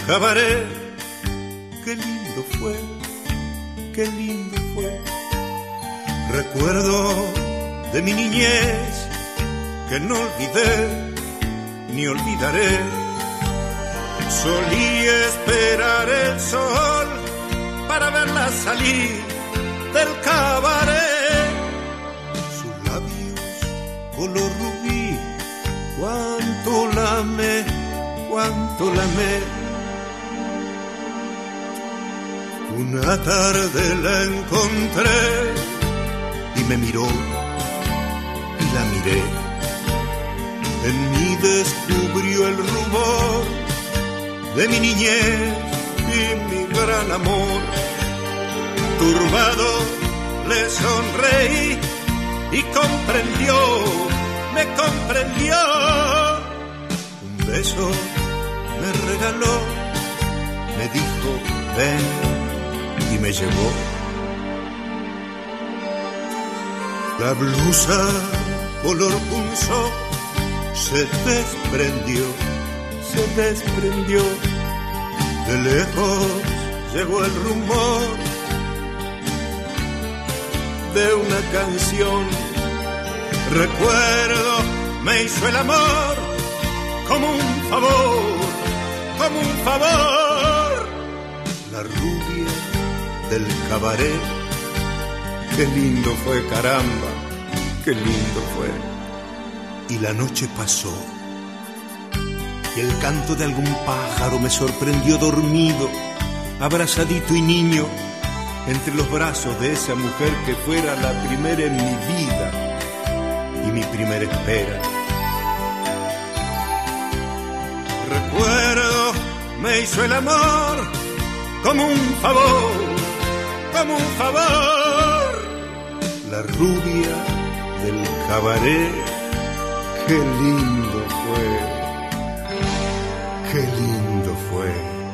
cabaret. Qué lindo fue, qué lindo fue. Recuerdo de mi niñez que no olvidé ni olvidaré. Solía esperar el sol para verla salir del cabaret. Sus labios color rubí, cuánto la amé, cuánto la amé. Una tarde la encontré y me miró y la miré. En mí descubrió el rubor de mi niñez y mi gran amor. Turbado le sonreí y comprendió, me comprendió. Un beso me regaló, me dijo ven y me llevó. La blusa color punzó se desprendió, se desprendió. De lejos llegó el rumor de una canción. Recuerdo, me hizo el amor como un favor, como un favor. La rubia del cabaret, qué lindo fue, caramba, qué lindo fue. Y la noche pasó y el canto de algún pájaro me sorprendió dormido, abrazadito y niño, entre los brazos de esa mujer que fuera la primera en mi vida y mi primera espera. Recuerdo, me hizo el amor como un favor, como un favor. La rubia del cabaret, qué lindo fue, qué lindo fue.